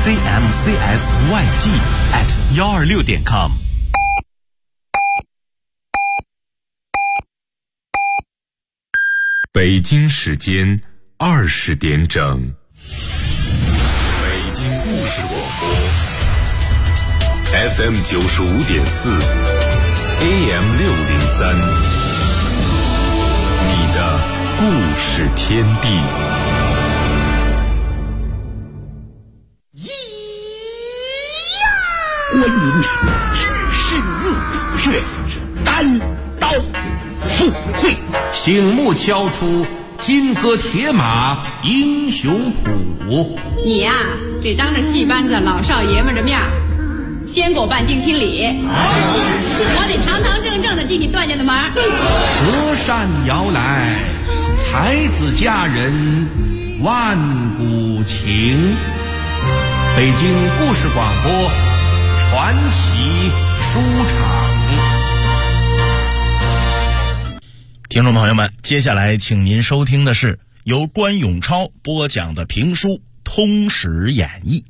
cmcsyg@126.com。 北京时间20点整，北京故事广播 FM 95.4 AM 603，你的故事天地。 观音只是入血，单刀赴会， 醒目敲出金戈铁马英雄谱。 你呀，得当着戏班子老少爷们的面先给我办定亲礼，我得堂堂正正的进你段家的门。 隔山遥来，才子佳人万古情。北京故事广播传奇书场。 听众朋友们，接下来请您收听的是由关永超播讲的评书《通史演义》。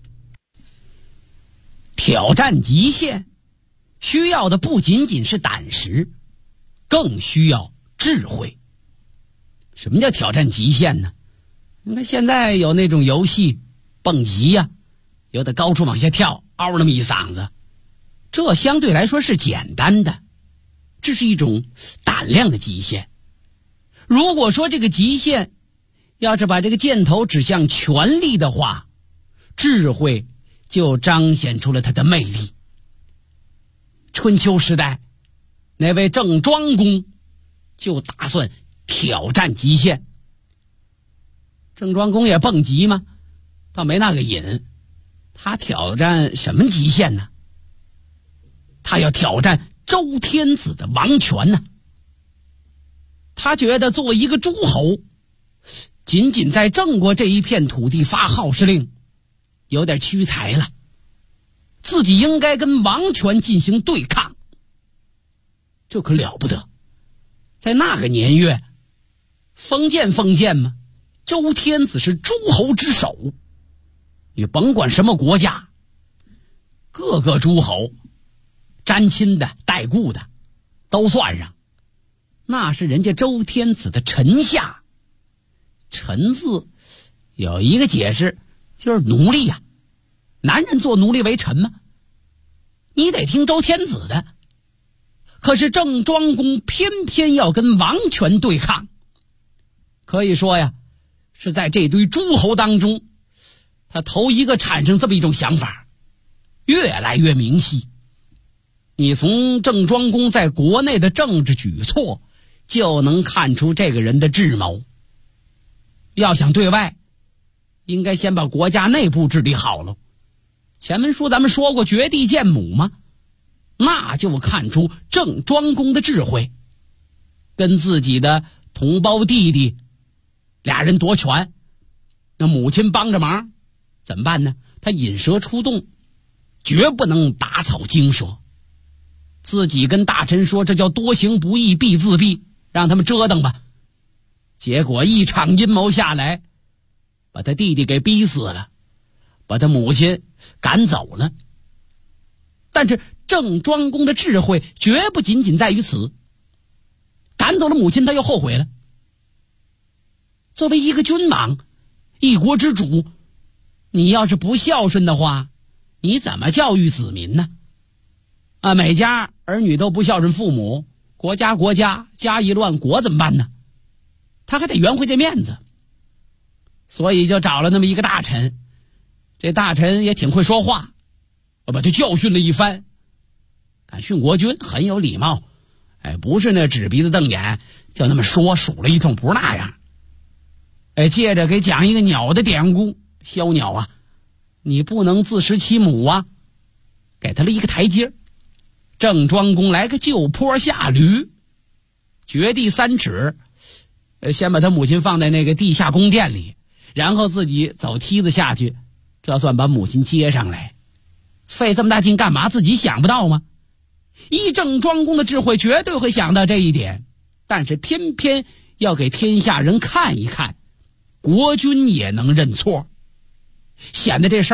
挑战极限需要的不仅仅是胆识，更需要智慧。什么叫挑战极限呢？你看现在有那种游戏蹦极呀，有的高处往下跳，嗷那么一嗓子，这相对来说是简单的，这是一种胆量的极限。如果说这个极限要是把这个箭头指向权力的话，智慧就彰显出了它的魅力。春秋时代那位郑庄公就打算挑战极限。郑庄公也蹦极吗？倒没那个瘾。他挑战什么极限呢？他要挑战周天子的王权呢。他觉得作为一个诸侯，仅仅在郑国这一片土地发号施令有点屈才了，自己应该跟王权进行对抗。这可了不得，在那个年月，封建嘛，周天子是诸侯之首，你甭管什么国家，各个诸侯沾亲的带故的都算上，那是人家周天子的臣下。臣字有一个解释，就是奴隶呀。男人做奴隶为臣吗？你得听周天子的。可是郑庄公偏偏要跟王权对抗，可以说呀，是在这堆诸侯当中，他头一个产生这么一种想法，越来越明晰。你从郑庄公在国内的政治举措就能看出这个人的智谋。要想对外，应该先把国家内部治理好了。前文书咱们说过绝地见母吗？那就看出郑庄公的智慧。跟自己的同胞弟弟俩人夺权，那母亲帮着忙怎么办呢？他引蛇出洞，绝不能打草惊蛇。自己跟大臣说，这叫多行不义必自毙，让他们折腾吧。结果一场阴谋下来，把他弟弟给逼死了，把他母亲赶走了。但是郑庄公的智慧绝不仅仅在于此，赶走了母亲他又后悔了。作为一个君王，一国之主，你要是不孝顺的话，你怎么教育子民呢？每家儿女都不孝顺父母，国家家一乱，国怎么办呢？他还得圆回这面子，所以就找了那么一个大臣。这大臣也挺会说话，把他教训了一番。看训国君很有礼貌，不是那指鼻子瞪眼就那么说，数了一通，不是那样。接着给讲一个鸟的典故，枭鸟啊，你不能自食其母啊，给他了一个台阶。郑庄公来个就坡下驴，掘地3尺，先把他母亲放在那个地下宫殿里，然后自己走梯子下去，这算把母亲接上来。费这么大劲干嘛？自己想不到吗？依郑庄公的智慧，绝对会想到这一点，但是偏偏要给天下人看一看，国君也能认错，显得这事儿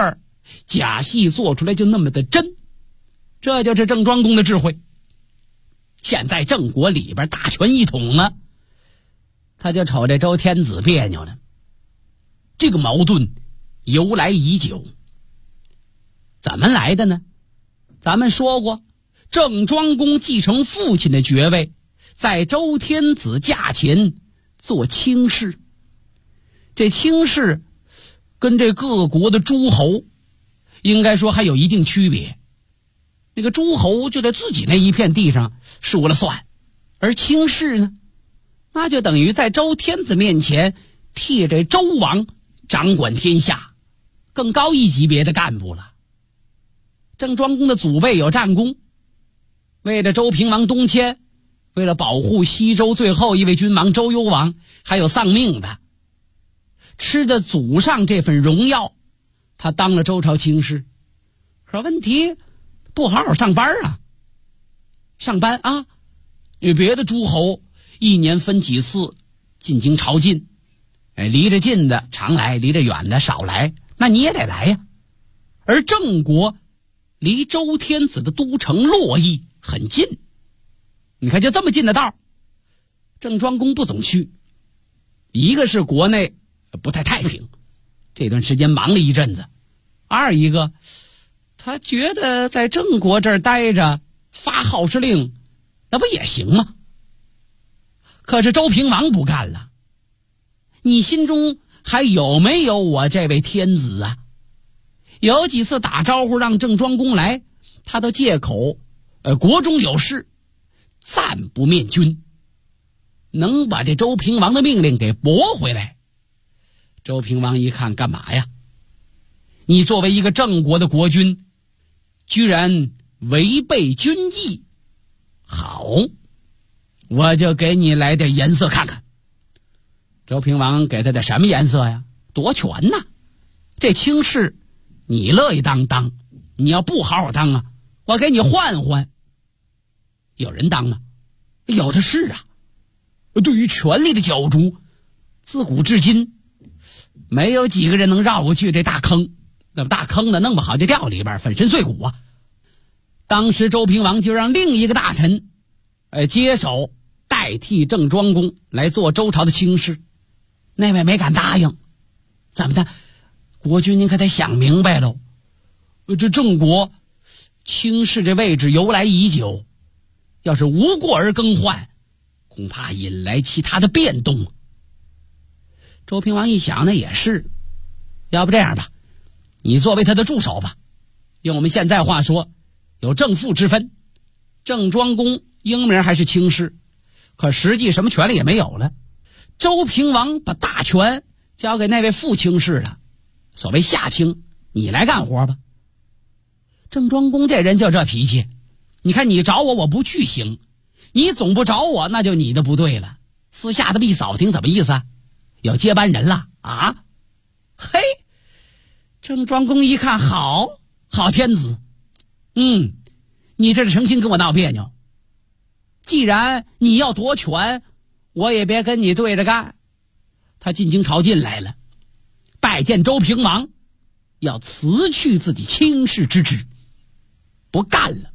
假戏做出来就那么的真，这就是郑庄公的智慧。现在郑国里边大权一统了，他就瞅这周天子别扭了。这个矛盾由来已久，怎么来的呢？咱们说过，郑庄公继承父亲的爵位，在周天子驾前做卿士。这卿士跟这各国的诸侯应该说还有一定区别。那个诸侯就在自己那一片地上说了算，而卿士呢，那就等于在周天子面前替这周王掌管天下，更高一级别的干部了。郑庄公的祖辈有战功，为了周平王东迁，为了保护西周最后一位君王周幽王，还有丧命的，吃着祖上这份荣耀，他当了周朝卿士。可问题不好好上班啊，上班啊，与别的诸侯一年分几次进京朝觐，离着近的常来，离着远的少来，那你也得来呀。而郑国离周天子的都城洛邑很近，你看就这么近的道，郑庄公不总去。一个是国内不太太平，这段时间忙了一阵子；二一个他觉得在郑国这儿待着发号施令，那不也行吗？可是周平王不干了，你心中还有没有我这位天子啊？有几次打招呼让郑庄公来，他都借口国中有事，暂不面君，能把这周平王的命令给驳回来。周平王一看，干嘛呀？你作为一个郑国的国君，居然违背君意，好，我就给你来点颜色看看。周平王给他的什么颜色呀？夺权呐！这卿士你乐意当，你要不好好当啊，我给你换换。有人当吗？有的是啊。对于权力的角逐，自古至今没有几个人能绕过去这大坑，那么大坑呢，弄不好就掉里边粉身碎骨啊。当时周平王就让另一个大臣接手代替郑庄公来做周朝的卿士，那位没敢答应。怎么的？国君您可得想明白喽，这郑国卿士这位置由来已久，要是无故而更换，恐怕引来其他的变动。周平王一想，那也是，要不这样吧，你作为他的助手吧，用我们现在话说，有正副之分。郑庄公英名还是卿士，可实际什么权利也没有了。周平王把大权交给那位副卿士了，所谓下卿，你来干活吧。郑庄公这人就这脾气，你看你找我，我不去行，你总不找我，那就你的不对了。私下这么一扫听，怎么意思啊？有接班人了啊？嘿，郑庄公一看，好天子，你这是诚心跟我闹别扭。既然你要夺权，我也别跟你对着干。他进京朝觐来了，拜见周平王，要辞去自己卿士之职，不干了。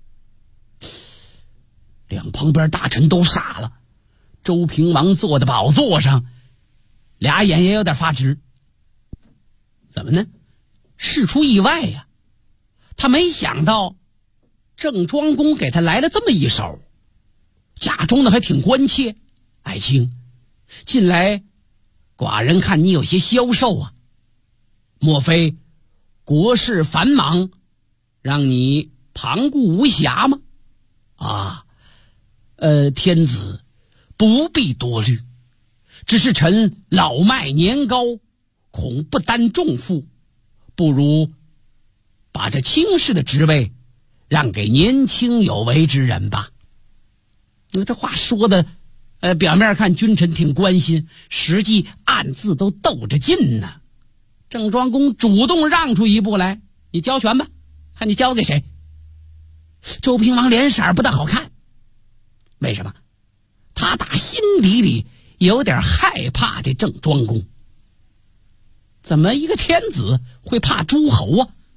两旁边大臣都傻了，周平王坐在宝座上，俩眼也有点发直。怎么呢？事出意外呀，他没想到郑庄公给他来了这么一手，假装的还挺关切。爱卿，近来寡人看你有些消瘦啊，莫非国事繁忙，让你旁顾无暇吗？天子不必多虑，只是臣老迈年高，恐不担重负，不如把这卿士的职位让给年轻有为之人吧。那这话说的表面看君臣挺关心，实际暗自都斗着劲呢。郑庄公主动让出一步来，你交权吧，看你交给谁。周平王脸色不大好看，为什么？他打心底里有点害怕这郑庄公。怎么一个天子会怕诸侯啊？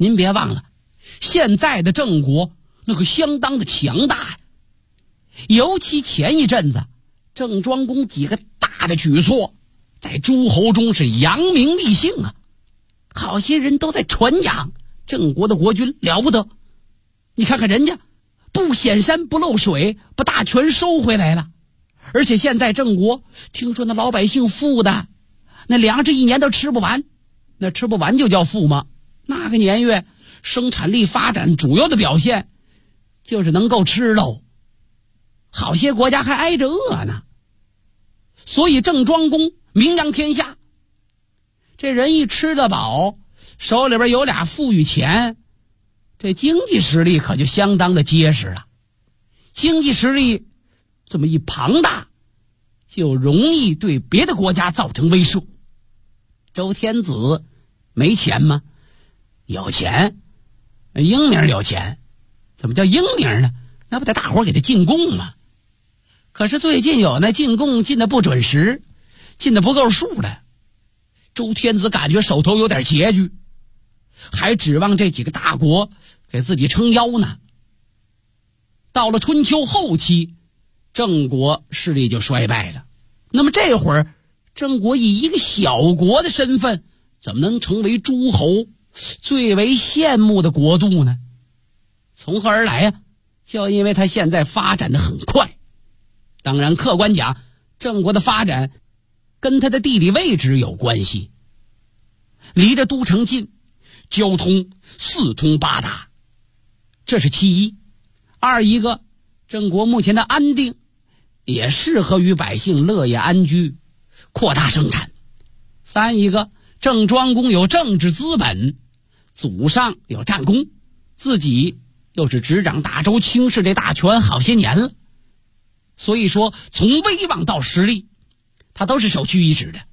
您别忘了，现在的郑国那可相当的强大呀。尤其前一阵子，郑庄公几个大的举措，在诸侯中是扬名立姓啊，好些人都在传扬郑国的国君了不得。你看看人家，不显山不漏水，把大权收回来了。而且现在郑国听说那老百姓富的，那粮食一年都吃不完，那吃不完就叫富吗？那个年月生产力发展主要的表现就是能够吃喽，好些国家还挨着饿呢。所以郑庄公名扬天下，这人一吃得饱，手里边有俩富裕钱，这经济实力可就相当的结实了。经济实力这么一庞大，就容易对别的国家造成威慑。周天子没钱吗？有钱。英明有钱，怎么叫英明呢？那不得大伙给他进贡吗？可是最近有那进贡进的不准时，进的不够数的，周天子感觉手头有点拮据，还指望这几个大国给自己撑腰呢。到了春秋后期，郑国势力就衰败了。那么这会儿，郑国以一个小国的身份，怎么能成为诸侯最为羡慕的国度呢？从何而来呀？就因为他现在发展的很快。当然客观讲，郑国的发展跟他的地理位置有关系，离着都城近，交通四通八达，这是其一。二一个，郑国目前的安定也适合于百姓乐业安居，扩大生产。三一个，郑庄公有政治资本，祖上有战功，自己又是执掌大周卿士这大权好些年了，所以说从威望到实力，他都是首屈一指的。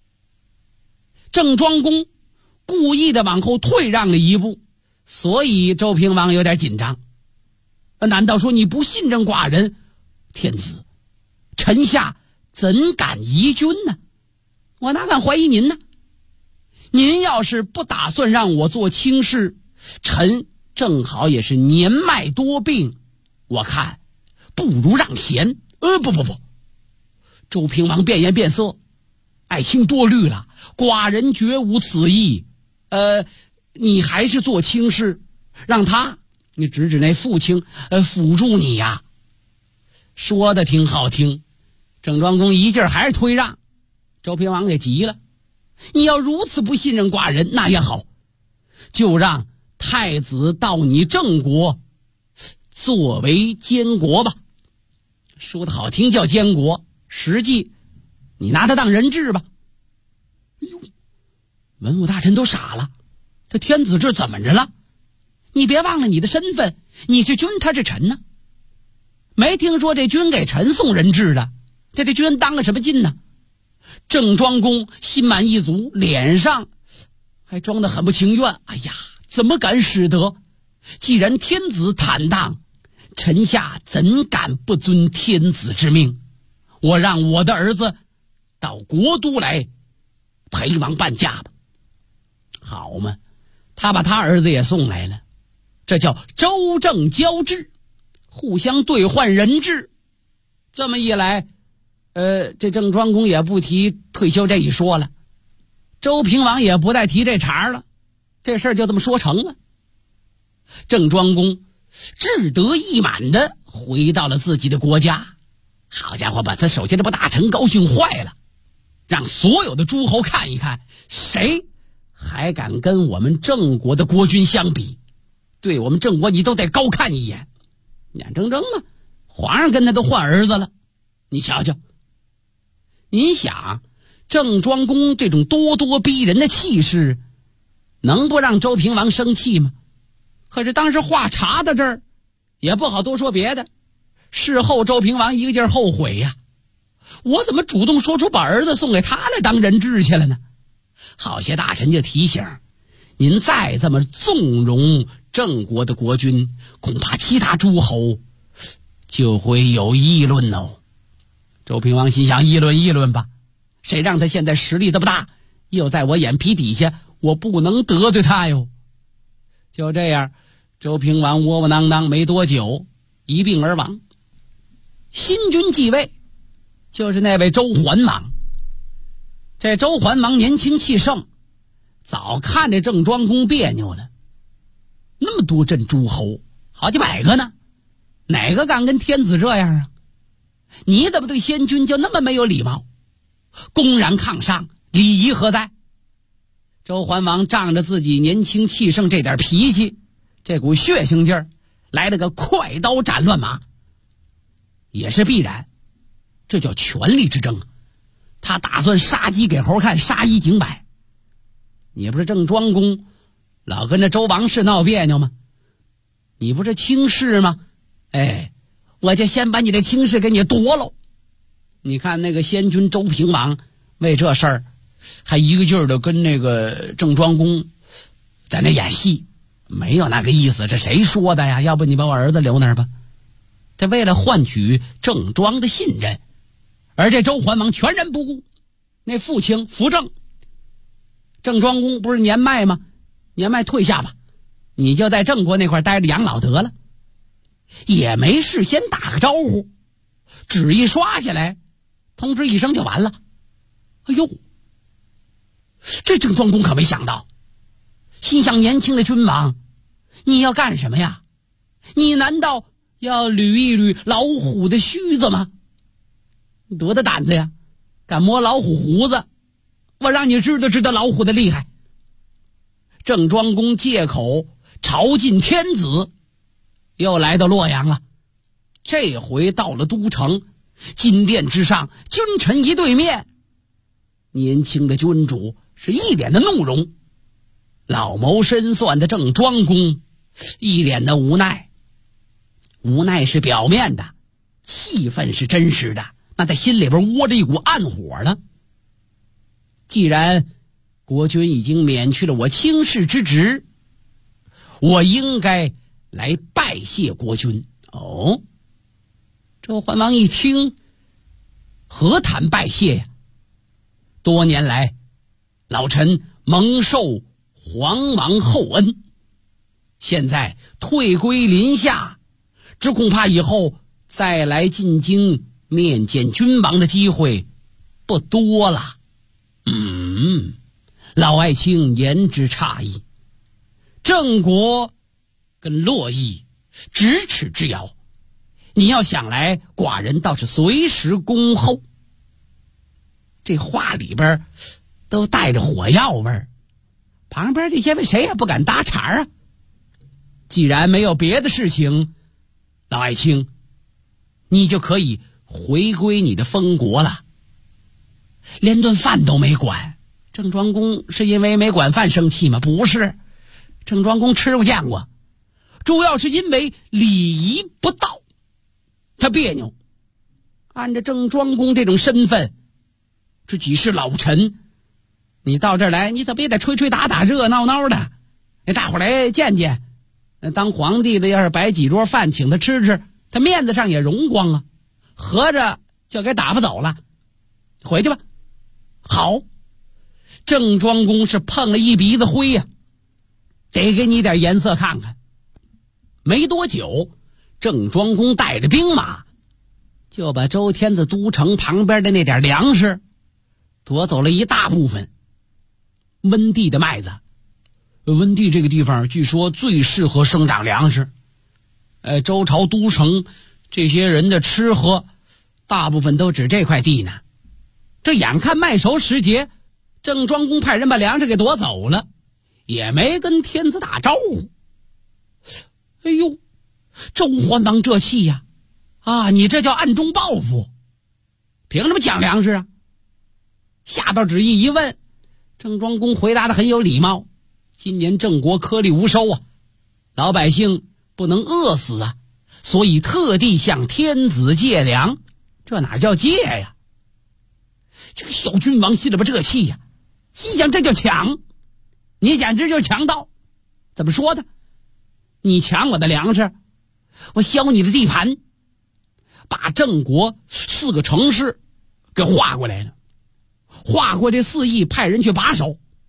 郑庄公故意的往后退让了一步，所以周平王有点紧张。难道说你不信任寡人？天子，臣下怎敢疑君呢？我哪敢怀疑您呢？您要是不打算让我做卿士，臣正好也是年迈多病，我看不如让贤。不，周平王变颜变色，爱卿多虑了，寡人绝无此意。你还是做卿士，让他，你指指那父亲辅助你呀。说的挺好听，郑庄公一劲儿还是推让，周平王给急了。你要如此不信任寡人，那也好，就让太子到你郑国作为监国吧。说的好听叫监国，实际你拿他当人质吧。哎呦，文武大臣都傻了，这天子这怎么着了？你别忘了你的身份，你是君，他是臣呢。没听说这君给臣送人质的，这君当了什么劲呢？郑庄公心满意足，脸上还装得很不情愿。哎呀，怎么敢使得？既然天子坦荡，臣下怎敢不遵天子之命？我让我的儿子到国都来陪王伴驾吧。好嘛，他把他儿子也送来了，这叫周郑交质，互相兑换人质。这么一来，这郑庄公也不提退休这一说了，周平王也不再提这茬了，这事儿就这么说成了。郑庄公志得意满的回到了自己的国家，好家伙，把他手下这帮大臣高兴坏了，让所有的诸侯看一看，谁还敢跟我们郑国的国君相比？对我们郑国你都得高看一眼。眼睁睁啊，皇上跟他都换儿子了，你瞧瞧。你想，郑庄公这种咄咄逼人的气势，能不让周平王生气吗？可是当时话查到这儿，也不好多说别的。事后周平王一个劲儿后悔呀，我怎么主动说出把儿子送给他来当人质去了呢？好些大臣就提醒，您再这么纵容郑国的国君，恐怕其他诸侯就会有议论哦。周平王心想，议论吧，谁让他现在实力这么大，又在我眼皮底下，我不能得罪他哟。 就这样，周平王窝窝囊囊没多久一病而亡。新君继位，就是那位周桓王。这周桓王年轻气盛，早看着郑庄公别扭了。那么多镇诸侯，好几百个呢，哪个敢跟天子这样啊？你怎么对先君就那么没有礼貌，公然抗上，礼仪何在？周桓王仗着自己年轻气盛这点脾气，这股血性劲儿，来了个快刀斩乱麻。也是必然，这叫权力之争。他打算杀鸡给猴看，杀一儆百。你不是郑庄公老跟着周王室闹别扭吗？你不是卿士吗？哎，我就先把你这卿士给你夺了。你看那个先君周平王为这事儿还一个劲儿的跟那个郑庄公在那演戏，没有那个意思，这谁说的呀？要不你把我儿子留那儿吧。他为了换取郑庄的信任，而这周桓王全然不顾。那父亲扶正，郑庄公不是年迈吗？年迈退下吧，你就在郑国那块待着养老得了。也没事先打个招呼，纸一刷下来，通知一声就完了。哎呦，这郑庄公可没想到，心想年轻的君王，你要干什么呀？你难道要捋一捋老虎的须子吗？你多大胆子呀，敢摸老虎胡子，我让你知道老虎的厉害。郑庄公借口朝觐天子，又来到洛阳了。这回到了都城，金殿之上，君臣一对面，年轻的君主是一脸的怒容，老谋深算的郑庄公一脸的无奈。无奈是表面的，气氛是真实的，那在心里边窝着一股暗火了。既然国君已经免去了我卿士之职，我应该来拜谢国君。哦，周桓王一听，何谈拜谢呀？多年来，老臣蒙受皇王厚恩，现在退归林下，只恐怕以后再来进京面见君王的机会不多了。老爱卿言之差矣。郑国跟洛邑咫尺之遥，你要想来，寡人倒是随时恭候。这话里边都带着火药味儿，旁边这些位谁也不敢搭茬啊。既然没有别的事情，老爱卿，你就可以回归你的封国了。连顿饭都没管，郑庄公是因为没管饭生气吗？不是，郑庄公吃过见过，主要是因为礼仪不到，他别扭。按照郑庄公这种身份，这几世老臣，你到这儿来，你怎么也得吹吹打打，热热闹闹的，大伙儿来见见。当皇帝的要是摆几桌饭请他吃吃，他面子上也荣光啊，合着就给打发走了，回去吧。好，郑庄公是碰了一鼻子灰呀，得给你点颜色看看。没多久，郑庄公带着兵马就把周天子都城旁边的那点粮食夺走了一大部分。温地的麦子，温地这个地方据说最适合生长粮食，周朝都城这些人的吃喝大部分都指这块地呢。这眼看麦熟时节，郑庄公派人把粮食给夺走了，也没跟天子打招呼。哎呦，周桓王这气呀！你这叫暗中报复，凭什么抢粮食啊？下到旨意一问，郑庄公回答的很有礼貌，今年郑国颗粒无收啊，老百姓不能饿死啊，所以特地向天子借粮。这哪叫借呀？这个小君王心里边这气呀，心想这叫抢，你简直就是强盗。怎么说的？你抢我的粮食，我削你的地盘，把郑国4个城市给划过来了，划过这4邑，派人去把守。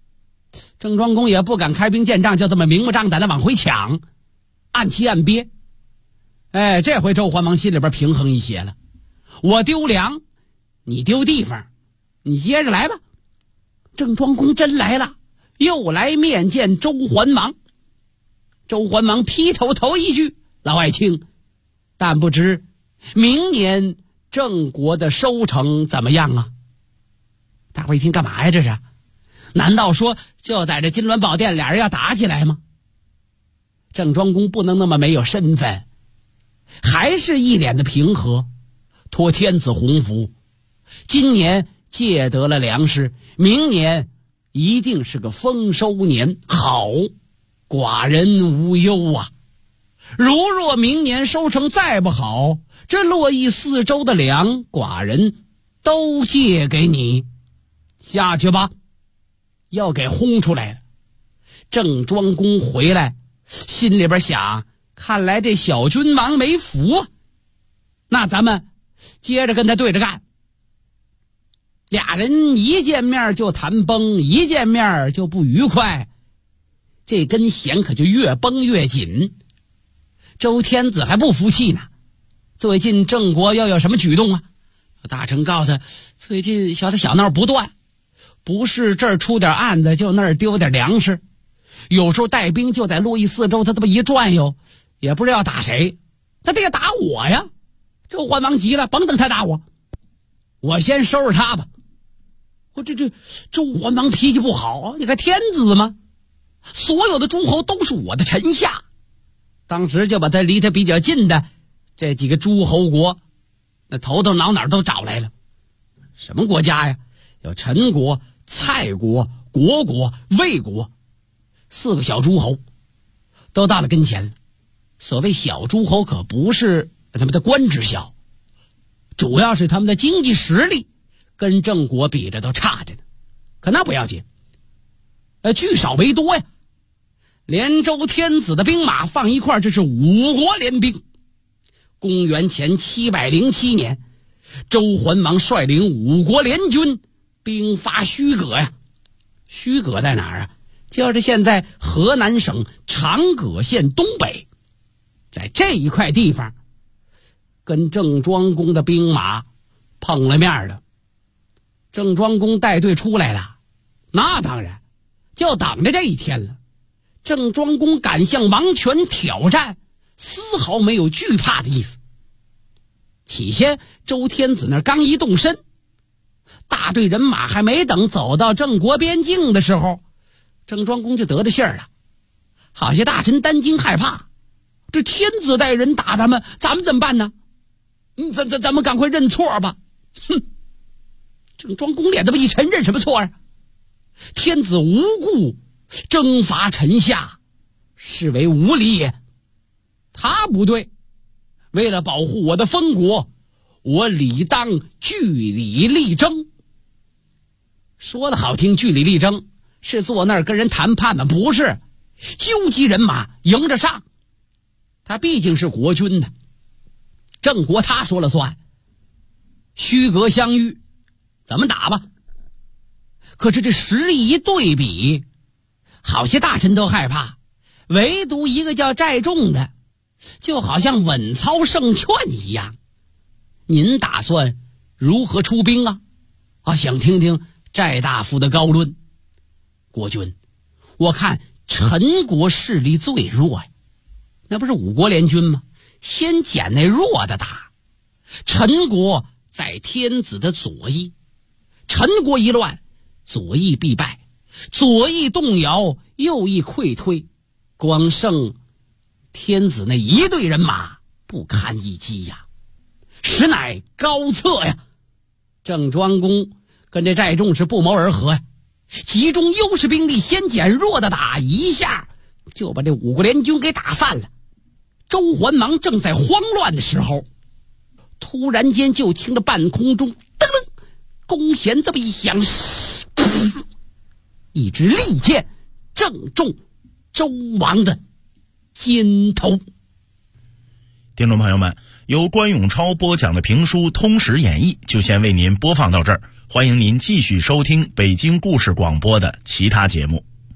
郑庄公也不敢开兵见仗，就这么明目张胆的往回抢，暗期暗憋。这回周桓王心里边平衡一些了，我丢粮，你丢地方，你接着来吧。郑庄公真来了，又来面见周桓王。周桓王劈头一句：老爱卿，但不知明年郑国的收成怎么样啊？大伙一听，干嘛呀这是？难道说就在这金銮宝殿俩人要打起来吗？郑庄公不能那么没有身份，还是一脸的平和，托天子洪福，今年借得了粮食，明年一定是个丰收年，好，寡人无忧啊。如若明年收成再不好，这洛邑4州的粮，寡人都借给你，下去吧。要给轰出来了。郑庄公回来，心里边想，看来这小君王没福啊，那咱们接着跟他对着干。俩人一见面就谈崩，一见面就不愉快，这根弦可就越绷越紧。周天子还不服气呢，最近郑国要有什么举动啊？大臣告诉他，最近小闹不断，不是这儿出点案子，就那儿丢点粮食，有时候带兵就在洛邑4州，他这么一转悠，也不知道要打谁，他得打我呀。周桓王急了，甭等他打我，我先收拾他吧。我这周桓王脾气不好，你看天子吗？所有的诸侯都是我的臣下，当时就把他离他比较近的这几个诸侯国，那头脑哪都找来了。什么国家呀？有陈国、蔡国、国国、魏国，4个小诸侯都到了跟前了。所谓小诸侯可不是他们的官职小，主要是他们的经济实力跟郑国比着都差着呢。可那不要紧，聚少为多呀。连周天子的兵马放一块，这是5国联兵。公元前707年，周桓王率领5国联军兵发虚葛呀。虚葛在哪儿啊？就是现在河南省长葛县东北，在这一块地方跟郑庄公的兵马碰了面了。郑庄公带队出来了，那当然就等着这一天了。郑庄公敢向王权挑战，丝毫没有惧怕的意思。起先周天子那刚一动身，大队人马还没等走到郑国边境的时候，郑庄公就得着信儿了。好些大臣担惊害怕，这天子带人打咱们怎么办呢？咱们赶快认错吧。哼！郑庄公脸这么一沉，认什么错啊？天子无故征伐臣下，是为无礼也。他不对，为了保护我的封国，我理当据理力争。说的好听，据理力争是坐那儿跟人谈判吗？不是，纠集人马迎着上。他毕竟是国君呢，郑国他说了算。虚葛相遇，咱们打吧。可是这实力一对比，好些大臣都害怕，唯独一个叫寨仲的，就好像稳操胜券一样。您打算如何出兵啊？想听听寨大夫的高论。国君，我看陈国势力最弱呀，那不是5国联军吗？先捡那弱的打。陈国在天子的左翼，陈国一乱，左翼必败，左翼动摇，右翼溃退，光剩天子那一队人马，不堪一击呀，实乃高策呀。郑庄公跟这寨仲是不谋而合呀，集中优势兵力，先捡弱的打，一下就把这5国联军给打散了。周桓王正在慌乱的时候，突然间就听着半空中噔噔弓弦这么一响，一支利箭正中周王的肩头。 听众朋友们，由关永超播讲的评书《通史演义》就先为您播放到这儿，欢迎您继续收听北京故事广播的其他节目。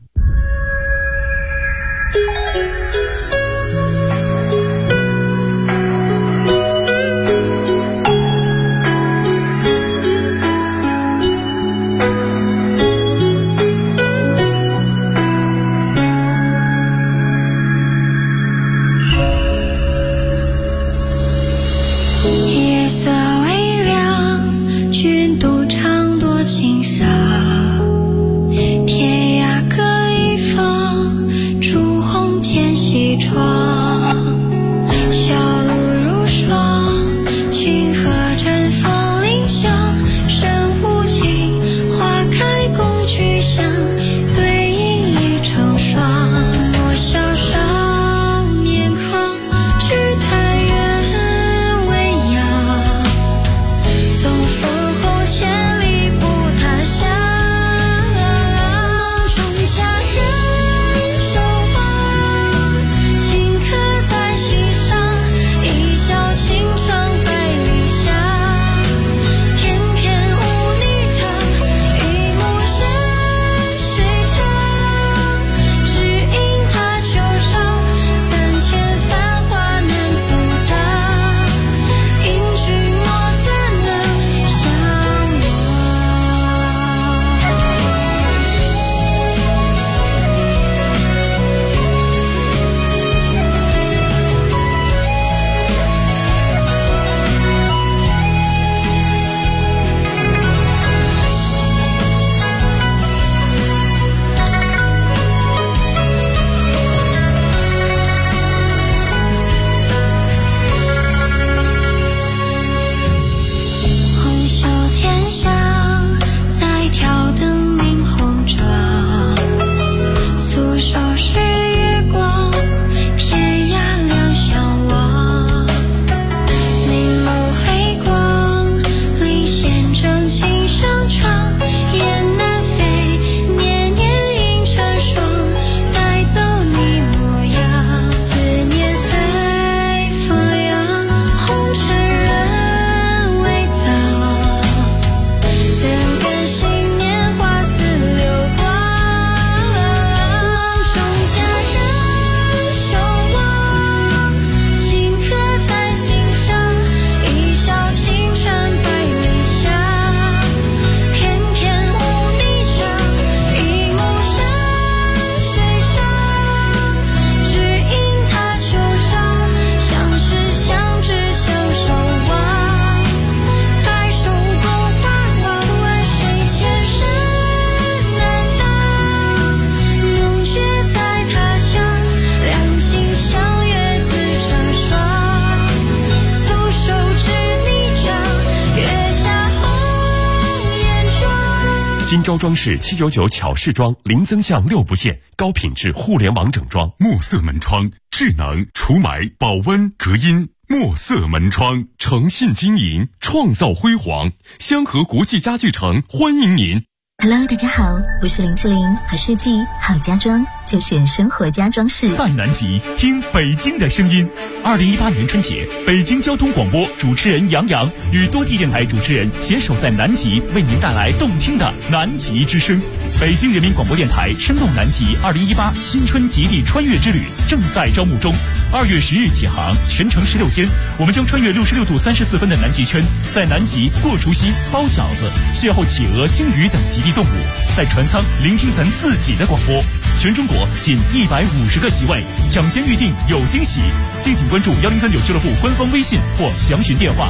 金州装饰799巧饰装零增项6部件，高品质互联网整装。墨色门窗，智能除霾、保温、隔音。墨色门窗，诚信经营，创造辉煌。香河国际家具城欢迎您。 Hello， 大家好，我是林志玲，好设计好家装就选生活家装饰。 在南极听北京的声音。2018年春节，北京交通广播主持人杨洋与多地电台主持人携手在南极，为您带来动听的南极之声。北京人民广播电台生动南极2018新春极地穿越之旅正在招募中，2月10日起航，全程16天，我们将穿越66度34分的南极圈，在南极过除夕、包饺子，邂逅企鹅、鲸鱼等极地动物，在船舱聆听咱自己的广播。全中国仅150个席位，抢先预定有惊喜。敬请关注1039俱乐部官方微信或详询电话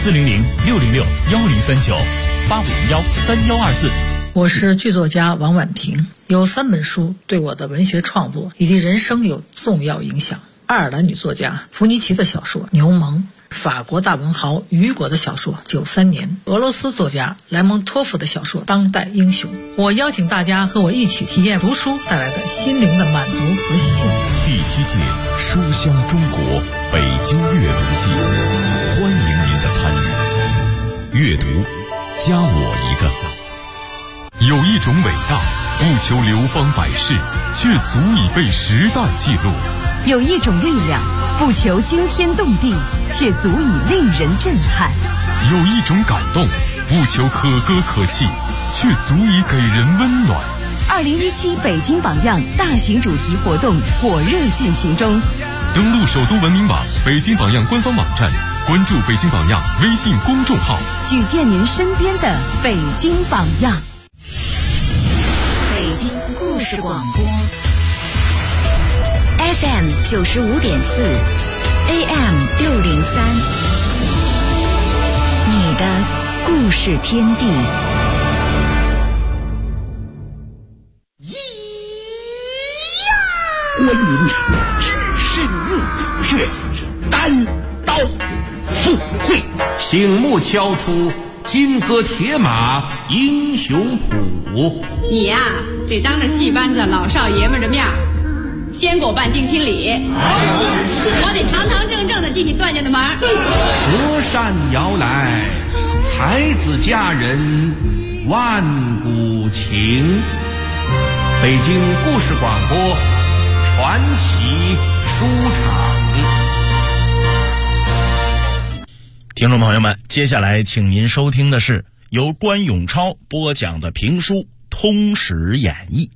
400-606-1039-8501-3124。 我是剧作家王婉平，有3本书对我的文学创作以及人生有重要影响。爱尔兰女作家弗尼奇的小说《牛虻》，法国大文豪雨果的小说《93年》，俄罗斯作家莱蒙托夫的小说《当代英雄》。我邀请大家和我一起体验读书带来的心灵的满足和幸福。 第7届书香中国北京阅读季，欢迎您的参与。阅读，加我一个。有一种伟大，不求流芳百世，却足以被时代记录。 有一种力量，不求惊天动地，却足以令人震撼。 有一种感动，不求可歌可泣，却足以给人温暖。 2017北京榜样大型主题活动火热进行中， 登录首都文明网、北京榜样官方网站，关注北京榜样微信公众号， 举荐您身边的北京榜样。北京故事广播 FM 95.4 AM 603，你的故事天地。 关云长深入虎穴，单刀赴会。 醒目敲出金戈铁马英雄谱。 你呀，得当着戏班子老少爷们的面先给我办定亲礼，我得堂堂正正的进你段家的门。 隔山遥来，才子佳人万古情。北京故事广播传奇书场。 听众朋友们，接下来请您收听的是由关永超播讲的评书《通史演义》。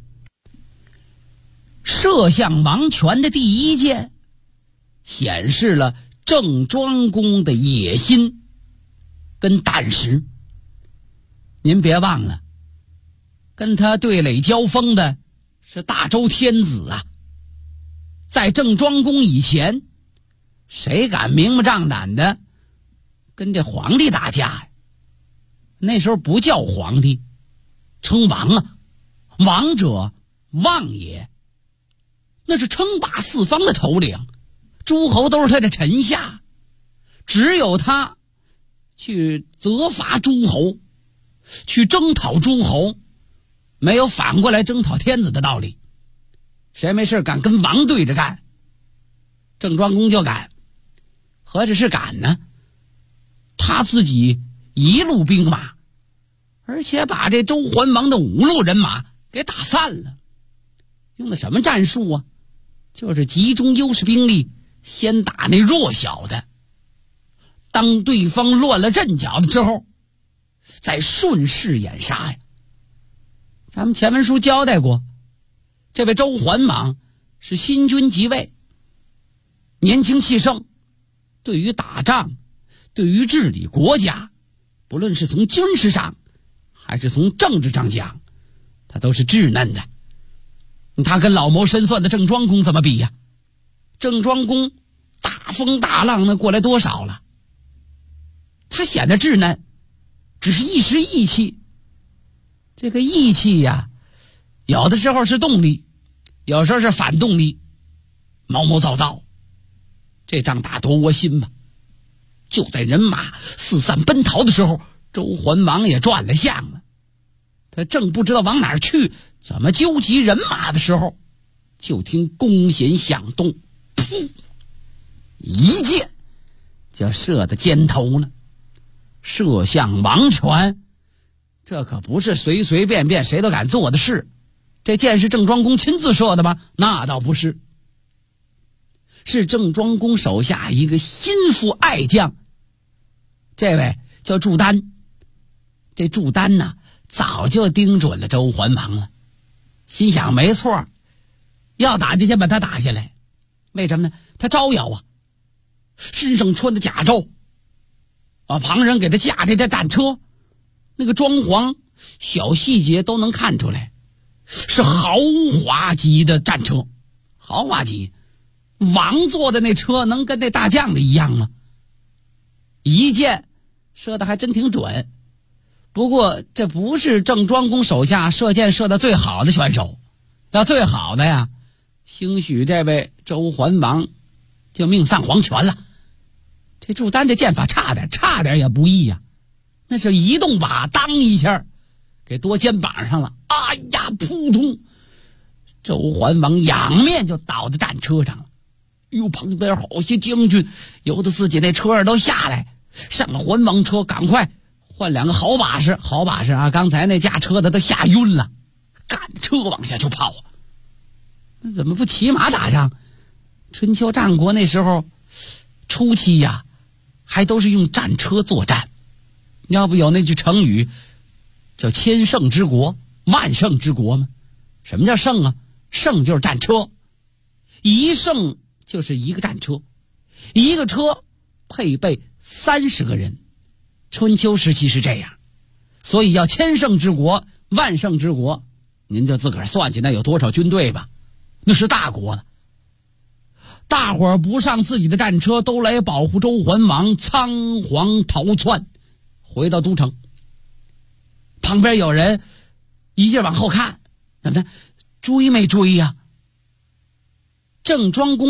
射向王权的第一箭，显示了郑庄公的野心跟胆识。您别忘了，跟他对垒交锋的是大周天子啊。在郑庄公以前，谁敢明目张胆的跟这皇帝打架呀？那时候不叫皇帝，称王啊，王者望也。那是称霸四方的头领，诸侯都是他的臣下，只有他去责罚诸侯，去征讨诸侯，没有反过来征讨天子的道理。谁没事敢跟王对着干，郑庄公就敢。何止是敢呢，他自己一路兵马，而且把这周桓王的5路人马给打散了。用的什么战术啊？就是集中优势兵力，先打那弱小的，当对方乱了阵脚的之后，再顺势掩杀呀。咱们前文书交代过，这位周桓王是新君即位，年轻气盛，对于打仗，对于治理国家，不论是从军事上还是从政治上讲，他都是稚嫩的。他跟老谋深算的郑庄公怎么比呀？郑庄公大风大浪的过来多少了？他显得稚嫩，只是一时义气。这个义气呀，有的时候是动力，有时候是反动力，毛毛躁躁。这仗打多窝心吧。就在人马四散奔逃的时候，周桓王也转了向了。他正不知道往哪儿去，怎么纠集人马的时候，就听弓弦响动，噗，一箭就射到肩头了，射向王权。这可不是随随便便谁都敢做的事。这箭是郑庄公亲自射的吗？那倒不是，是郑庄公手下一个心腹爱将，这位叫祝丹。这祝丹呢，早就盯准了周桓王了，心想没错，要打就先把他打下来。为什么呢？他招摇啊，身上穿的甲胄啊，旁人给他架这战车，那个装潢小细节都能看出来，是豪华级的战车。豪华级，王坐的那车能跟那大将的一样吗？一箭射的还真挺准。不过这不是郑庄公手下射箭射的最好的选手，要最好的呀，兴许这位周桓王就命丧黄泉了。这祝丹这箭法差点也不易呀，那是移动把当一下给多肩膀上了，哎呀，扑通，周桓王仰面就倒在战车上了。哟，旁边好些将军由得自己那车儿都下来，上了桓王车，赶快换2个好把式啊！刚才那驾车的都吓晕了，赶车往下就跑。那怎么不骑马打仗？春秋战国那时候初期呀，还都是用战车作战。要不有那句成语叫千乘之国，万乘之国吗？什么叫乘啊？乘就是战车，一乘就是一个战车，一个车配备30个人。春秋时期是这样，所以要千乘之国，万乘之国，您就自个儿算起那有多少军队吧，那是大国了。大伙儿不上自己的战车，都来保护周桓王，仓皇逃窜，回到都城。旁边有人一劲往后看，怎么的？追没追呀？郑庄公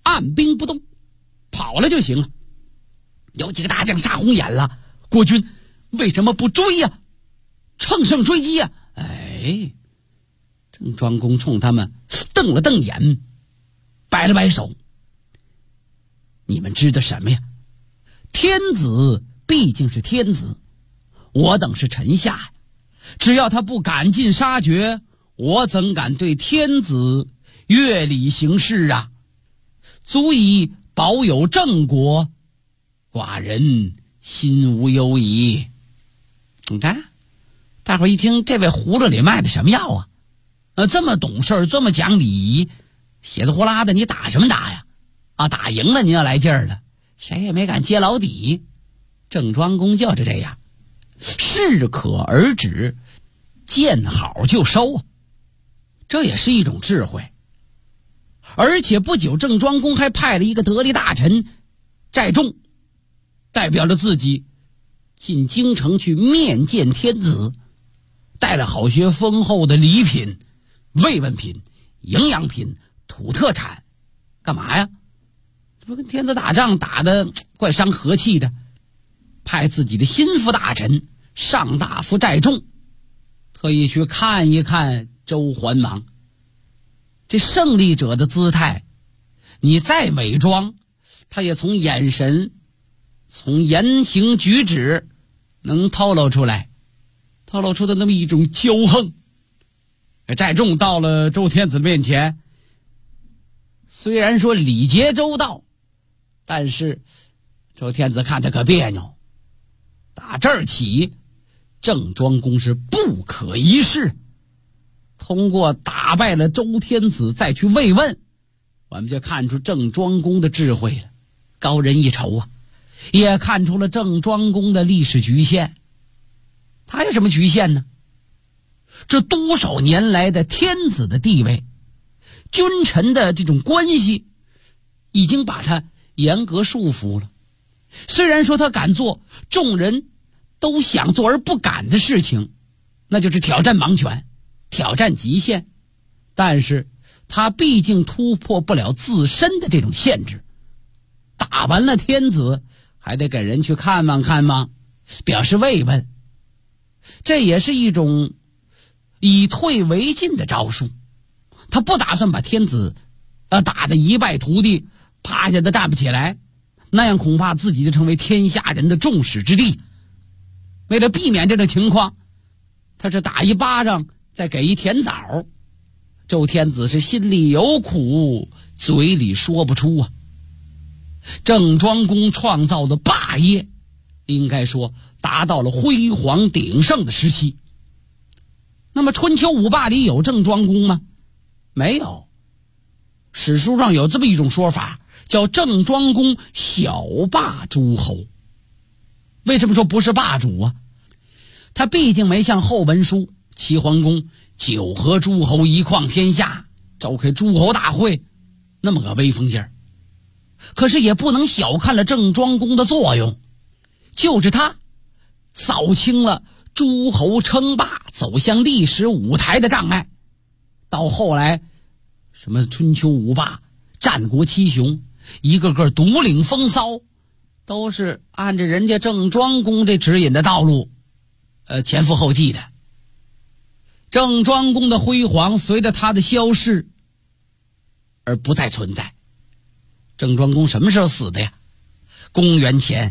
按兵不动，跑了就行了。有几个大将杀红眼了，国军为什么不追呀？乘胜追击呀！哎，郑庄公冲他们瞪了瞪眼，摆了摆手。你们知道什么呀？天子毕竟是天子，我等是臣下呀。只要他不赶尽杀绝，我怎敢对天子越礼行事啊？足以保有郑国，寡人心无忧矣。你看，大伙儿一听，这位葫芦里卖的什么药啊？这么懂事，这么讲礼仪，血的呼啦的，你打什么打呀？打赢了你要来劲儿了，谁也没敢揭老底。郑庄公就是这样，适可而止，见好就收，这也是一种智慧。而且不久，郑庄公还派了一个得力大臣寨仲，代表着自己进京城去面见天子，带了好些丰厚的礼品、慰问品、营养品、土特产，干嘛呀？这不跟天子打仗打得怪伤和气的，派自己的心腹大臣上大夫寨仲，特意去看一看周桓王。这胜利者的姿态，你再伪装，他也从眼神、从言行举止能透露出来，透露出的那么一种骄横。寨仲到了周天子面前，虽然说礼节周到，但是周天子看他可别扭。打这儿起，郑庄公是不可一世。通过打败了周天子再去慰问，我们就看出郑庄公的智慧了，高人一筹啊！也看出了郑庄公的历史局限。他有什么局限呢？这多少年来的天子的地位，君臣的这种关系，已经把他严格束缚了。虽然说他敢做众人都想做而不敢的事情，那就是挑战王权，挑战极限，但是他毕竟突破不了自身的这种限制。打完了天子，还得给人去看望看望，表示慰问，这也是一种以退为进的招数。他不打算把天子打得一败涂地，趴下的站不起来，那样恐怕自己就成为天下人的众矢之的。为了避免这种情况，他是打一巴掌再给一甜枣。周天子是心里有苦，嘴里说不出啊。郑庄公创造的霸业，应该说达到了辉煌鼎盛的时期。那么春秋五霸里有郑庄公吗？没有。史书上有这么一种说法，叫郑庄公小霸诸侯。为什么说不是霸主啊？他毕竟没像后文书齐桓公九合诸侯一匡天下，召开诸侯大会那么个威风劲儿。可是也不能小看了郑庄公的作用，就是他扫清了诸侯称霸走向历史舞台的障碍。到后来什么春秋五霸、战国七雄，一个个独领风骚，都是按着人家郑庄公这指引的道路前赴后继的。郑庄公的辉煌随着他的消逝而不再存在。郑庄公什么时候死的呀？公元前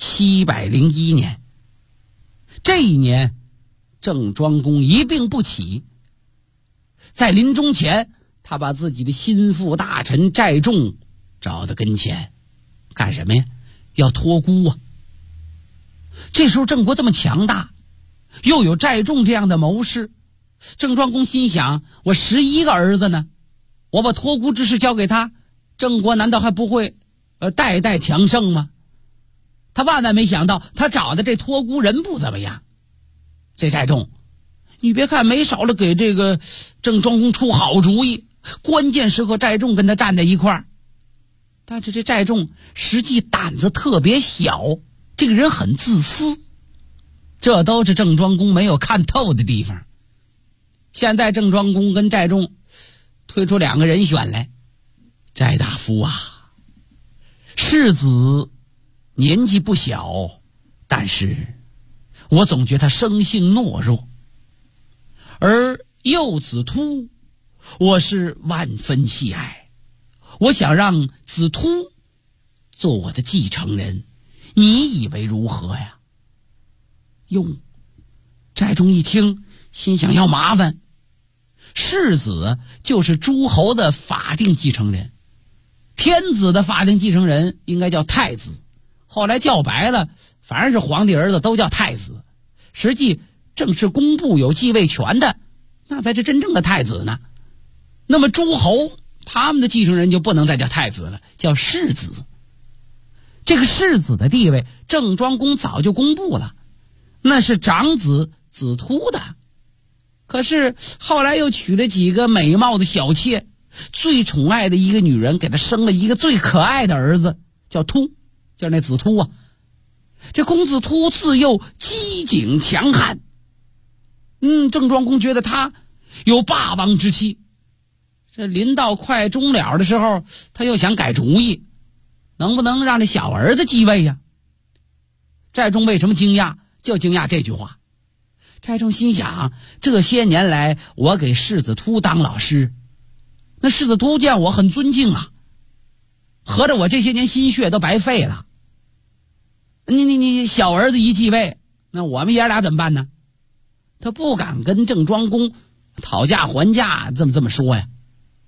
701年。这一年郑庄公一病不起，在临终前，他把自己的心腹大臣寨仲找到跟前，干什么呀？要托孤啊。这时候郑国这么强大，又有寨仲这样的谋士，郑庄公心想，我11个儿子呢，我把托孤之事交给他，郑国难道还不会代代强盛吗？他万万没想到，他找的这托孤人不怎么样。这寨仲，你别看没少了给这个郑庄公出好主意，关键时刻寨仲跟他站在一块儿，但是这寨仲实际胆子特别小，这个人很自私，这都是郑庄公没有看透的地方。现在郑庄公跟寨仲推出2个人选来，寨大夫啊， 世子年纪不小，但是我总觉得他生性懦弱。而幼子突，我是万分喜爱，我想让子突做我的继承人，你以为如何呀？哟，寨中一听，心想要麻烦。世子就是诸侯的法定继承人，天子的法定继承人应该叫太子，后来叫白了，反正是皇帝儿子都叫太子。实际正式公布有继位权的，那才是真正的太子呢。那么诸侯他们的继承人就不能再叫太子了，叫世子。这个世子的地位，郑庄公早就公布了，那是长子子突的。可是后来又娶了几个美貌的小妾，最宠爱的一个女人给他生了一个最可爱的儿子，叫突，叫那子突啊。这公子突自幼机警强悍，郑庄公觉得他有霸王之气。这临到快终了的时候，他又想改主意，能不能让这小儿子继位呀？寨中为什么惊讶？就惊讶这句话。寨中心想，这些年来我给世子突当老师，那世子突见我很尊敬啊，合着我这些年心血都白费了。你小儿子一继位，那我们爷俩怎么办呢？他不敢跟郑庄公讨价还价，这么说呀。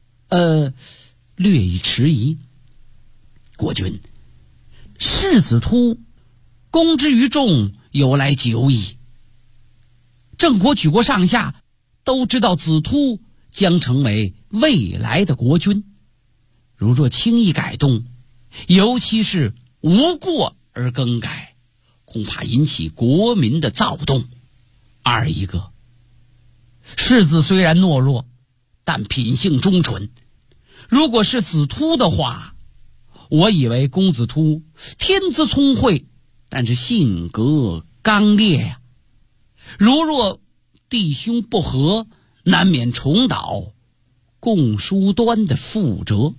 略一迟疑。国君，世子突公之于众，由来久矣。郑国举国上下都知道子突将成为未来的国君，如若轻易改动，尤其是无过而更改，恐怕引起国民的躁动。二一个，世子虽然懦弱，但品性忠纯。如果是子突的话，我以为公子突天资聪慧，但是性格刚烈呀。如若弟兄不和，难免重蹈共叔端的覆辙。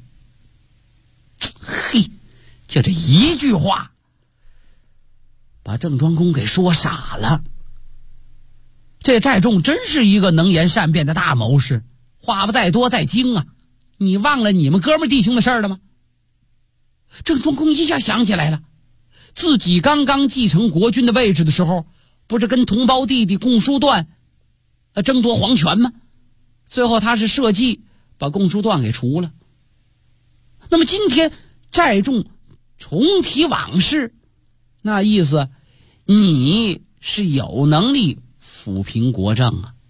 嘿，就这一句话把郑庄公给说傻了。这寨众真是一个能言善辩的大谋士，话不在多在精啊。你忘了你们哥们弟兄的事儿了吗？郑庄公一下想起来了，自己刚刚继承国君的位置的时候，不是跟同胞弟弟共叔段争夺皇权吗？最后他是设计把共叔段给除了。那么今天寨众重提往事，那意思你是有能力抚平国政啊。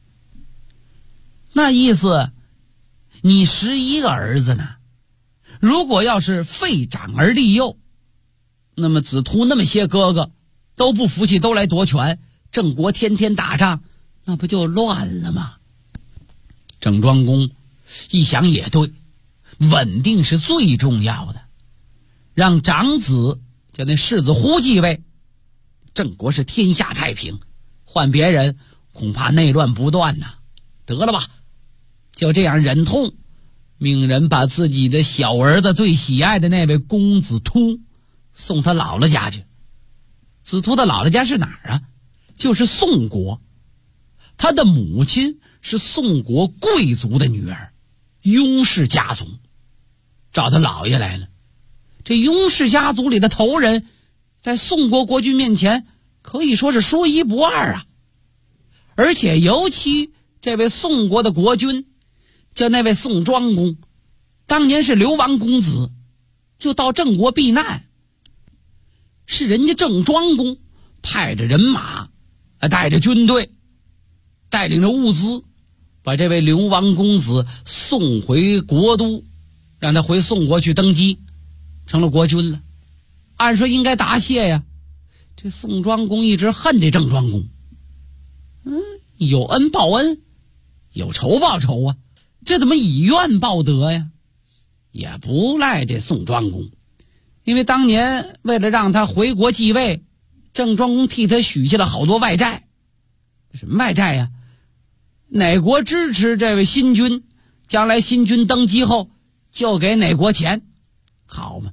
那意思你11个儿子呢，如果要是废长而立幼，那么子突那么些哥哥都不服气，都来夺权，郑国天天打仗，那不就乱了吗？郑庄公一想也对，稳定是最重要的，让长子叫那世子忽继位，郑国是天下太平。换别人恐怕内乱不断呐。得了吧，就这样忍痛命人把自己的小儿子最喜爱的那位公子突送他姥姥家去。子突的姥姥家是哪儿啊？就是宋国，他的母亲是宋国贵族的女儿，雍氏家族，找他姥爷来了。这雍氏家族里的头人，在宋国国君面前可以说是说一不二啊。而且尤其这位宋国的国君叫那位宋庄公，当年是流亡公子，就到郑国避难，是人家郑庄公派着人马带着军队，带领着物资，把这位流亡公子送回国都，让他回宋国去登基，成了国君了。按说应该答谢呀，这宋庄公一直恨这郑庄公，有恩报恩，有仇报仇啊，这怎么以怨报德呀？也不赖这宋庄公，因为当年为了让他回国继位，郑庄公替他许下了好多外债。什么外债呀？哪国支持这位新君，将来新君登基后就给哪国钱。好嘛，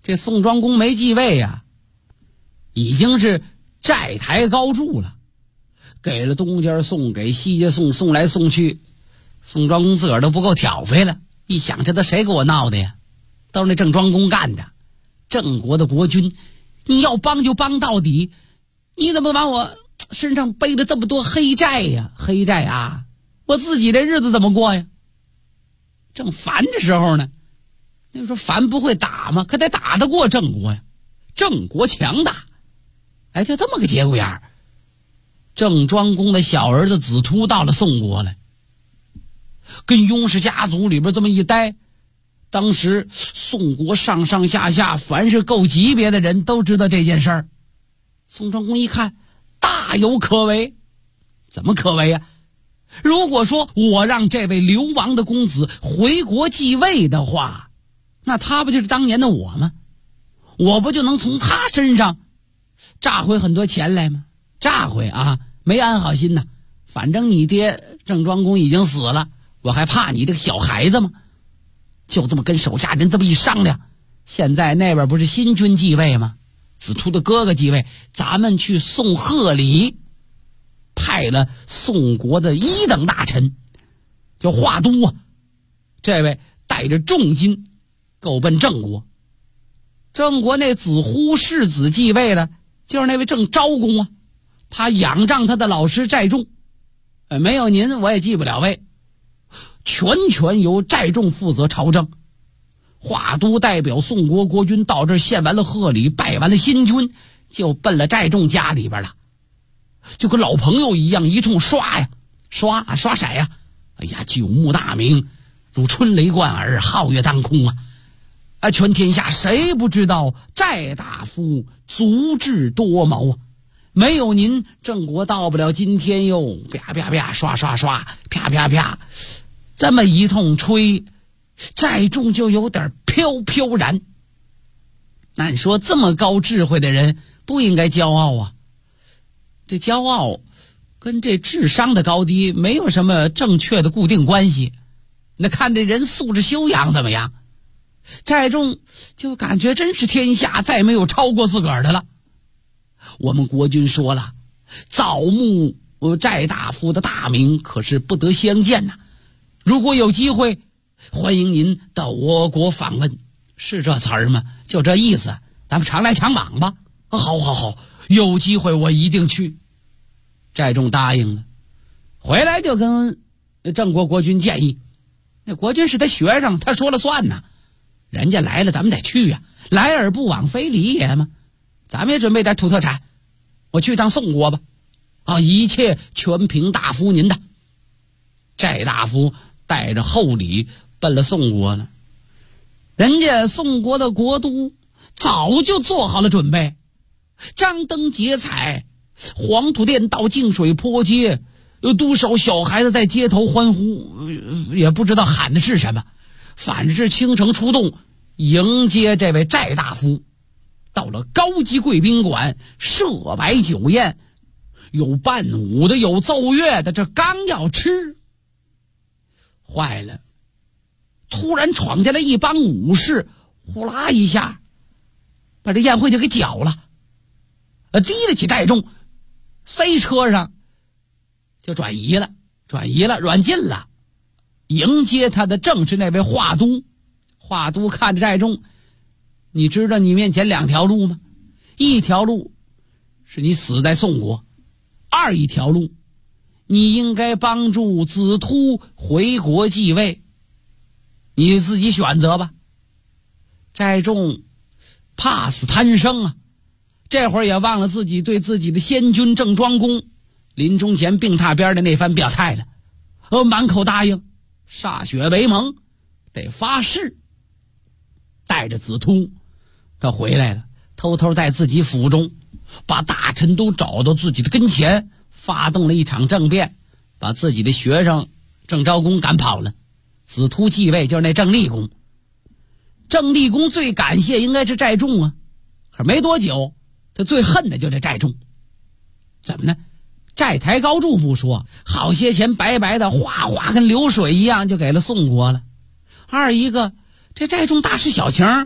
这宋庄公没继位呀，已经是债台高筑了，给了东家送，给西家送，送来送去，宋庄公自个儿都不够挑费了。一想，这都谁给我闹的呀？都是那郑庄公干的。郑国的国君，你要帮就帮到底，你怎么把我身上背了这么多黑债呀？黑债啊，我自己这日子怎么过呀？正烦的时候呢，那时候烦不会打吗？可得打得过郑国呀，郑国强大。哎，就这么个节骨眼儿，郑庄公的小儿子子突到了宋国来，跟雍氏家族里边这么一待，当时宋国上上下下凡是够级别的人都知道这件事儿。宋庄公一看，大有可为。怎么可为啊？如果说我让这位流亡的公子回国继位的话，那他不就是当年的我吗？我不就能从他身上榨回很多钱来吗？榨回啊，没安好心呐。反正你爹郑庄公已经死了，我还怕你这个小孩子吗？就这么跟手下人这么一商量，现在那边不是新君继位吗？子突的哥哥继位，咱们去送贺礼。派了宋国的一等大臣叫华都啊，这位带着重金够奔郑国。郑国那子忽世子继位了，就是那位郑昭公啊，他仰仗他的老师寨仲，没有您我也继不了位，全权由寨仲负责朝政。华都代表宋国国君到这儿献完了贺礼，拜完了新君，就奔了寨仲家里边了，就跟老朋友一样一通刷呀，刷色呀。哎呀，久慕大名，如春雷贯耳，皓月当空啊！全天下谁不知道寨大夫足智多谋啊？没有您，郑国到不了今天哟！啪啪啪，刷，啪啪啪，这么一通吹，寨众就有点飘飘然。那你说这么高智慧的人不应该骄傲啊？这骄傲跟这智商的高低没有什么正确的固定关系，那看这人素质修养怎么样。寨众就感觉真是天下再没有超过自个儿的了。我们国君说了，早慕寨大夫的大名，可是不得相见呐。如果有机会，欢迎您到我国访问，是这词儿吗？就这意思，咱们常来常往吧。好，有机会我一定去。寨众答应了，回来就跟郑国国君建议，那国君是他学生，他说了算呐。人家来了，咱们得去呀，来而不往非礼也嘛。咱们也准备点土特产，我去趟宋国吧。一切全凭大夫您的。寨大夫带着厚礼奔了宋国了。人家宋国的国都早就做好了准备，张灯结彩，黄土店到净水坡街，有多少小孩子在街头欢呼，也不知道喊的是什么，反正是倾城出动迎接这位寨大夫。到了高级贵宾馆，设摆酒宴，有伴舞的，有奏乐的，这刚要吃，坏了，突然闯进来一帮武士，呼啦一下把这宴会就给搅了，提了起寨众，塞车上就转移了，软禁了。迎接他的正是那位华都。华都看着寨众，你知道你面前两条路吗？一条路是你死在宋国，一条路你应该帮助子突回国继位，你自己选择吧。寨众怕死贪生啊，这会儿也忘了自己对自己的先君郑庄公临终前病榻边的那番表态了，满口答应，歃血为盟，得发誓。带着子突他回来了，偷偷在自己府中把大臣都找到自己的跟前，发动了一场政变，把自己的学生郑昭公赶跑了。子突继位就是那郑厉公。郑厉公最感谢应该是寨众啊，可没多久他最恨的就这寨众。怎么呢？债台高筑不说，好些钱白白的哗哗跟流水一样就给了宋国了。一个这寨众大事小情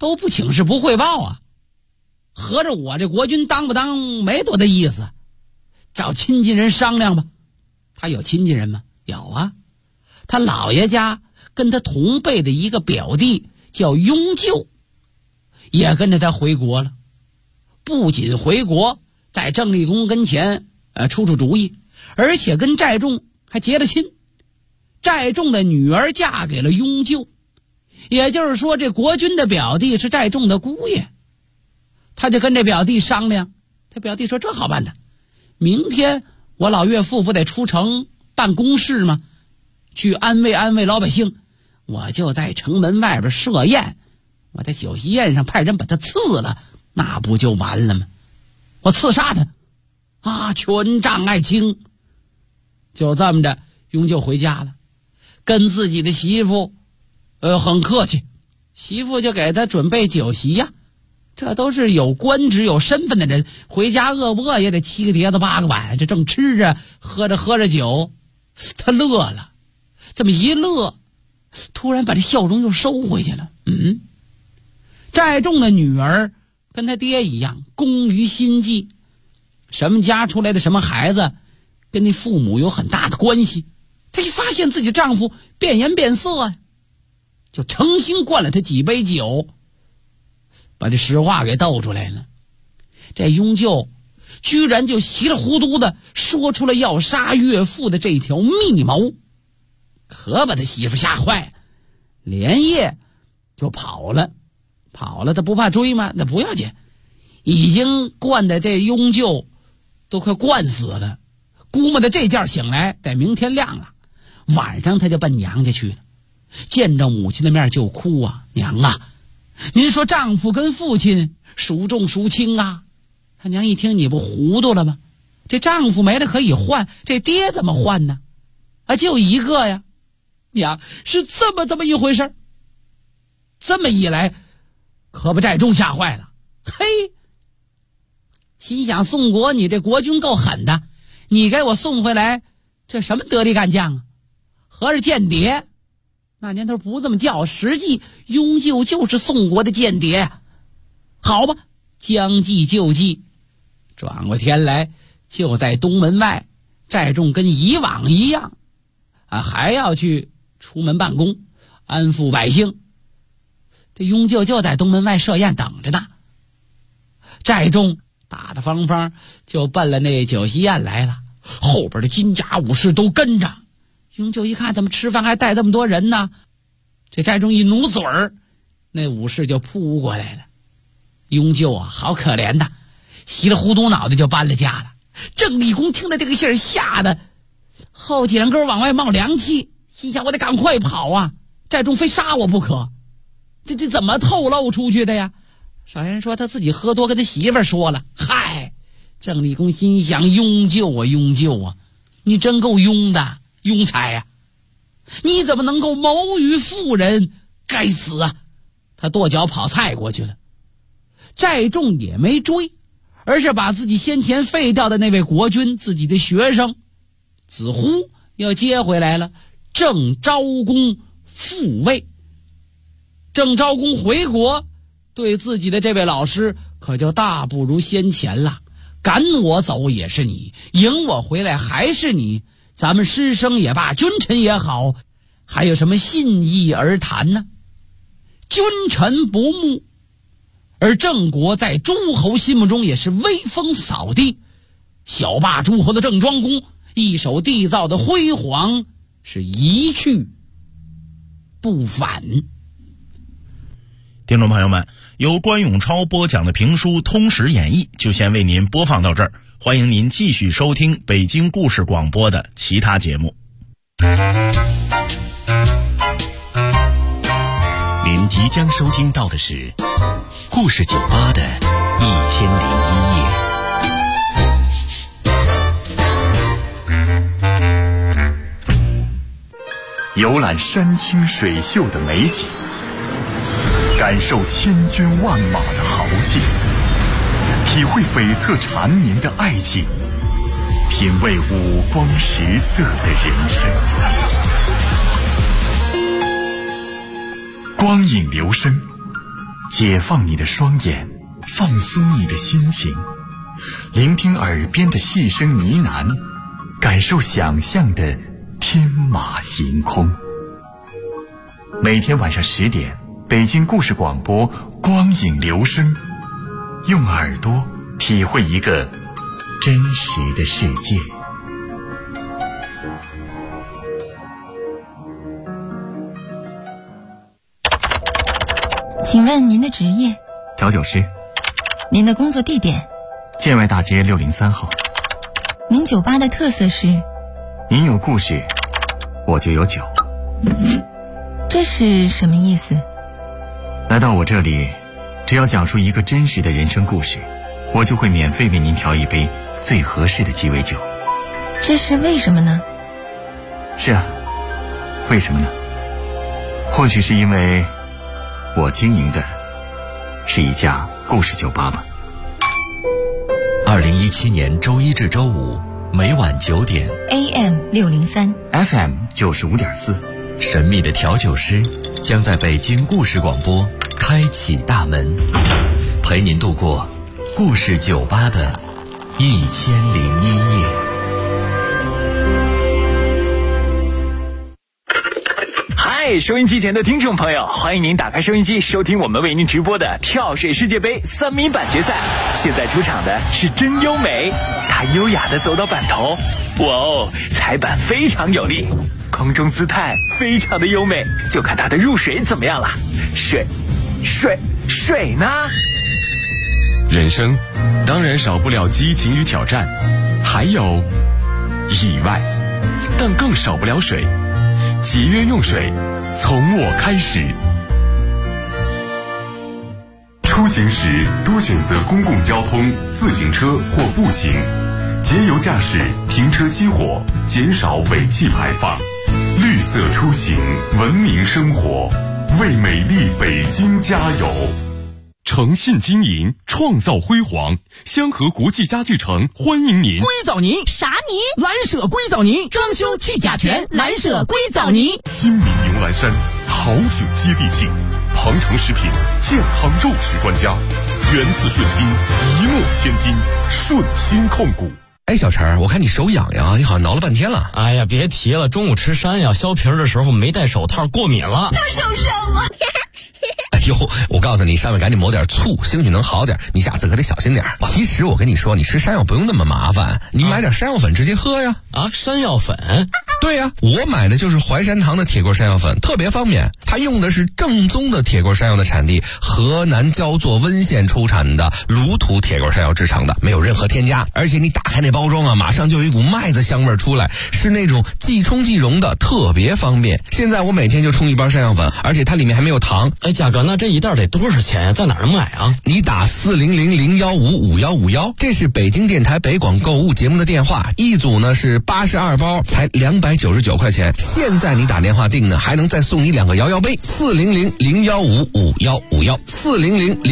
都不请示不汇报啊，合着我这国君当不当没多大意思，找亲近人商量吧。他有亲近人吗？有啊，他姥爷家跟他同辈的一个表弟叫雍舅，也跟着他回国了。不仅回国在郑立功跟前出主意，而且跟寨众还结了亲。寨众的女儿嫁给了雍舅，也就是说这国君的表弟是寨众的姑爷。他就跟这表弟商量，他表弟说这好办的，明天我老岳父不得出城办公事吗？去安慰安慰老百姓，我就在城门外边设宴，我在酒席宴上派人把他刺了，那不就完了吗？我刺杀他啊，权杖爱卿。就这么着，雍舅回家了，跟自己的媳妇很客气，媳妇就给他准备酒席呀。这都是有官职有身份的人，回家饿不饿也得7个碟子8个碗，这正吃着喝着酒，他乐了。这么一乐，突然把这笑容又收回去了。寨众的女儿跟他爹一样工于心计，什么家出来的什么孩子跟那父母有很大的关系。她一发现自己丈夫变颜变色呀，就诚心灌了他几杯酒，把这实话给斗出来了。这雍舅居然就稀里糊涂的说出了要杀岳父的这条密谋，可把他媳妇吓坏，连夜就跑了。他不怕追吗？那不要紧，已经灌的这雍舅都快灌死了，估摸着这觉醒来得明天亮了。晚上他就奔娘家去了，见着母亲的面就哭啊，娘啊，您说丈夫跟父亲孰重孰轻啊？他娘一听，你不糊涂了吗？这丈夫没了可以换，这爹怎么换呢？就一个呀。娘，是这么一回事。这么一来，可把寨众吓坏了。嘿，心想宋国你这国君够狠的，你给我送回来这什么得力干将啊？合着间谍。那年头不这么叫，实际雍舅就是宋国的间谍。好吧，将计就计，转过天来就在东门外，寨众跟以往一样还要去出门办公安抚百姓。这雍舅就在东门外设宴等着呢，寨众大大方方就奔了那酒席宴来了，后边的金甲武士都跟着。雍舅一看怎么吃饭还带这么多人呢，这寨众一努嘴儿，那武士就扑过来了。雍舅好可怜的，稀里糊涂脑袋就搬了家了。郑立功听到这个信儿，吓得后脊梁根往外冒凉气，心想我得赶快跑啊，寨众非杀我不可。这怎么透露出去的呀？少人说他自己喝多跟他媳妇儿说了。嗨，郑立功心想，雍舅啊，你真够庸的，庸才啊，你怎么能够谋于妇人？该死啊！他跺脚跑菜过去了。寨众也没追，而是把自己先前废掉的那位国君，自己的学生子呼又接回来了。郑昭公复位。郑昭公回国，对自己的这位老师可就大不如先前了。赶我走也是你，迎我回来还是你，咱们师生也罢，君臣也好，还有什么信义而谈呢？君臣不睦，而郑国在诸侯心目中也是威风扫地。小霸诸侯的郑庄公一手缔造的辉煌是一去不返。 听众朋友们，由关永超播讲的评书《通史演义》就先为您播放到这儿，欢迎您继续收听北京故事广播的其他节目。 您即将收听到的是故事酒吧的1001夜，游览山清水秀的美景，感受千军万马的豪劲，体会悱恻缠绵的爱情，品味五光十色的人生。光影留声， 解放你的双眼，放松你的心情，聆听耳边的细声呢喃，感受想象的天马行空。每天晚上10点，北京故事广播光影留声，用耳朵体会一个真实的世界。 请问您的职业？ 调酒师。 您的工作地点？ 建外大街603号。 您酒吧的特色是？ 您有故事，我就有酒。 这是什么意思？ 来到我这里，只要讲述一个真实的人生故事，我就会免费为您调一杯最合适的鸡尾酒。 这是为什么呢？ 是啊，为什么呢？或许是因为我经营的是一家故事酒吧吧。 2017年周一至周五每晚9点 AM 603 FM 95.4， 神秘的调酒师将在北京故事广播开启大门，陪您度过故事酒吧的1001夜。 嗨，收音机前的听众朋友，欢迎您打开收音机，收听我们为您直播的跳水世界杯3米板决赛。现在出场的是真优美，她优雅地走到板头，哇哦，踩板非常有力，空中姿态非常的优美，就看她的入水怎么样了。水呢？ 人生当然少不了激情与挑战，还有意外，但更少不了水。节约用水，从我开始。 出行时多选择公共交通、自行车或步行，节油驾驶，停车熄火，减少尾气排放。绿色出行，文明生活，为美丽北京加油！ 诚信经营，创造辉煌。香河国际家具城欢迎您。 硅藻泥啥泥？蓝舍硅藻泥，装修去甲醛，蓝舍硅藻泥。 新民牛栏山，好酒接地气。庞城食品健康肉食专家，源自顺心，一诺千金，顺心控股。 哎，小陈，我看你手痒痒，你好像挠了半天了。 哎呀，别提了，中午吃山药削皮的时候没戴手套，过敏了。 都受伤了。 哎呦，我告诉你，上面赶紧抹点醋，兴许能好点。你下次可得小心点。其实我跟你说，你吃山药不用那么麻烦，你买点山药粉直接喝呀。 山药粉？ 对呀，我买的就是淮山堂的铁棍山药粉，特别方便。它用的是正宗的铁棍山药的产地河南焦作温县出产的卤土铁棍山药制成的，没有任何添加。而且你打开那包装啊，马上就有一股麦子香味出来，是那种即冲即溶的，特别方便。现在我每天就冲一包山药粉，而且它里面还没有糖。 哎，嘉哥，那这一袋得多少钱呀？在哪儿买啊？ 你打400-015-5151，这是北京电台北广购物节目的电话，一组呢是82包，才299块钱。现在你打电话订呢，还能再送你2个摇摇杯。400-015-5151，400